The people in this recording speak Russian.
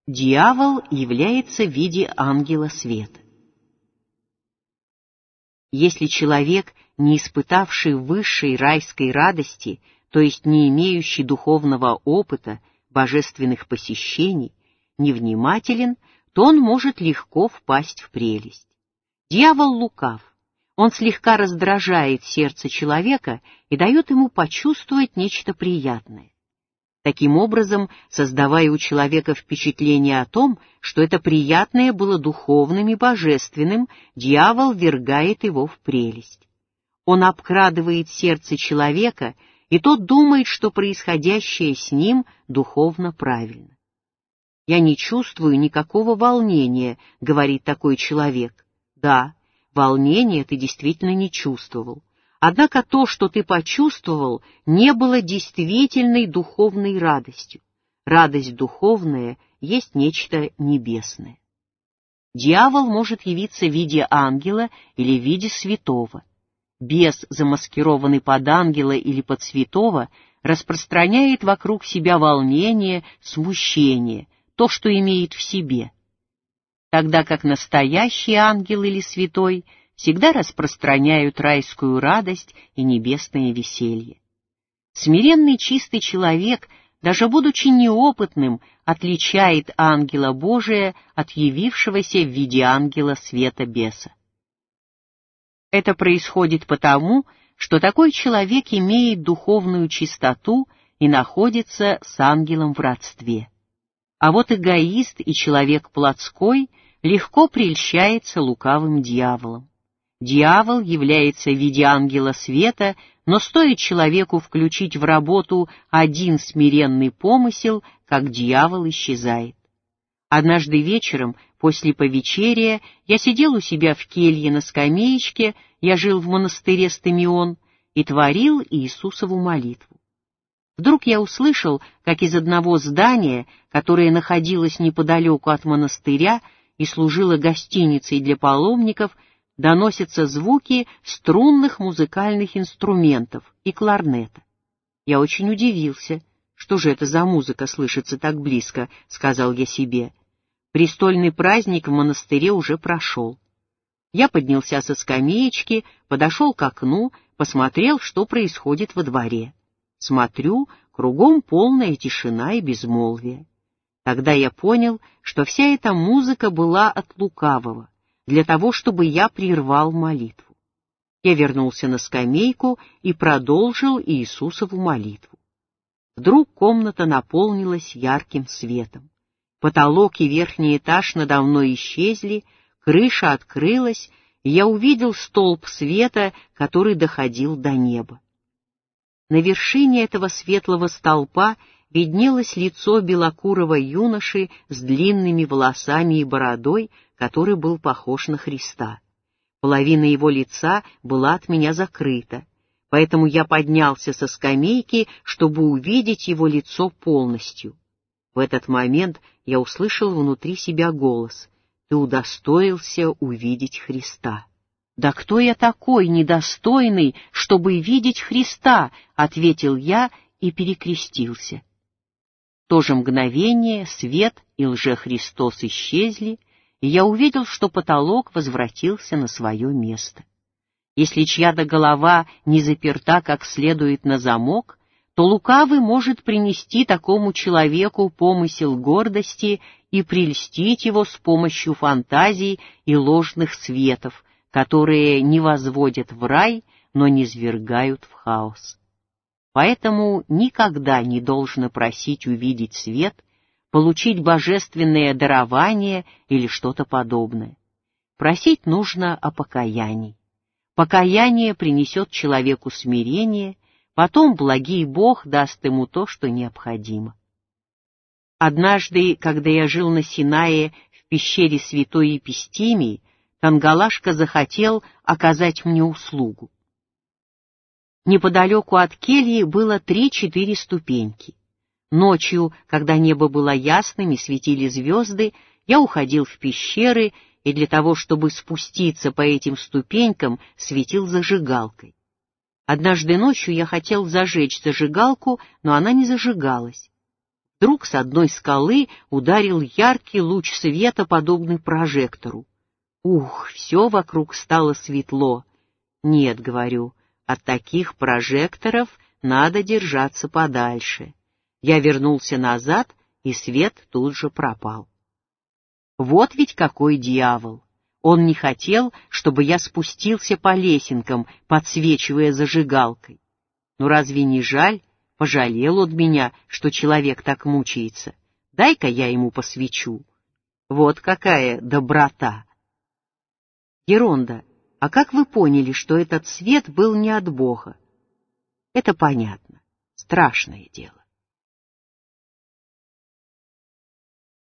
Дьявол является в виде ангела света. Если человек, не испытавший высшей райской радости, то есть не имеющий духовного опыта, божественных посещений, невнимателен, то он может легко впасть в прелесть. Дьявол лукав. Он слегка раздражает сердце человека и дает ему почувствовать нечто приятное. Таким образом, создавая у человека впечатление о том, что это приятное было духовным и божественным, дьявол ввергает его в прелесть. Он обкрадывает сердце человека, и тот думает, что происходящее с ним духовно правильно. «Я не чувствую никакого волнения», — говорит такой человек. Да, волнения ты действительно не чувствовал. Однако то, что ты почувствовал, не было действительной духовной радостью. Радость духовная есть нечто небесное. Дьявол может явиться в виде ангела или в виде святого. Бес, замаскированный под ангела или под святого, распространяет вокруг себя волнение, смущение, то, что имеет в себе. Тогда как настоящий ангел или святой всегда распространяют райскую радость и небесное веселье. Смиренный чистый человек, даже будучи неопытным, отличает ангела Божия от явившегося в виде ангела света беса. Это происходит потому, что такой человек имеет духовную чистоту и находится с ангелом в родстве. А вот эгоист и человек плотской легко прельщается лукавым дьяволом. Дьявол является в виде ангела света, но стоит человеку включить в работу один смиренный помысел, как дьявол исчезает. Однажды вечером, после повечерия, я сидел у себя в келье на скамеечке, я жил в монастыре Стамион, и творил Иисусову молитву. Вдруг я услышал, как из одного здания, которое находилось неподалеку от монастыря и служило гостиницей для паломников, доносятся звуки струнных музыкальных инструментов и кларнета. Я очень удивился. «Что же это за музыка слышится так близко?» — сказал я себе. Престольный праздник в монастыре уже прошел. Я поднялся со скамеечки, подошел к окну, посмотрел, что происходит во дворе. Смотрю, кругом полная тишина и безмолвие. Тогда я понял, что вся эта музыка была от лукавого, для того, чтобы я прервал молитву. Я вернулся на скамейку и продолжил Иисусову молитву. Вдруг комната наполнилась ярким светом. Потолок и верхний этаж надо мной исчезли, крыша открылась, и я увидел столб света, который доходил до неба. На вершине этого светлого столпа виднелось лицо белокурого юноши с длинными волосами и бородой, который был похож на Христа. Половина его лица была от меня закрыта, поэтому я поднялся со скамейки, чтобы увидеть его лицо полностью. В этот момент я услышал внутри себя голос: «Ты удостоился увидеть Христа». «Да кто я такой, недостойный, чтобы видеть Христа?» — ответил я и перекрестился. В то же мгновение свет и лжехристос исчезли, и я увидел, что потолок возвратился на свое место. Если чья-то голова не заперта как следует на замок, то лукавый может принести такому человеку помысел гордости и прельстить его с помощью фантазий и ложных светов, которые не возводят в рай, но низвергают в хаос. Поэтому никогда не должно просить увидеть свет, получить божественное дарование или что-то подобное. Просить нужно о покаянии. Покаяние принесет человеку смирение, потом благий Бог даст ему то, что необходимо. Однажды, когда я жил на Синае в пещере святой Епистимии, Тангалашка захотел оказать мне услугу. Неподалеку от кельи было 3-4 ступеньки. Ночью, когда небо было ясным и светили звезды, я уходил в пещеры и для того, чтобы спуститься по этим ступенькам, светил зажигалкой. Однажды ночью я хотел зажечь зажигалку, но она не зажигалась. Вдруг с одной скалы ударил яркий луч света, подобный прожектору. Ух, все вокруг стало светло. Нет, говорю, от таких прожекторов надо держаться подальше. Я вернулся назад, и свет тут же пропал. Вот ведь какой дьявол! Он не хотел, чтобы я спустился по лесенкам, подсвечивая зажигалкой. Ну разве не жаль? Пожалел он меня, что человек так мучается. Дай-ка я ему посвечу. Вот какая доброта! Геронда, а как вы поняли, что этот свет был не от Бога? Это понятно. Страшное дело.